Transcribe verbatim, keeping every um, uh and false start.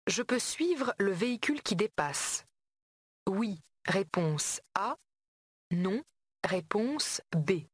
Je peux suivre le véhicule qui dépasse. Oui, réponse A. Non, réponse B.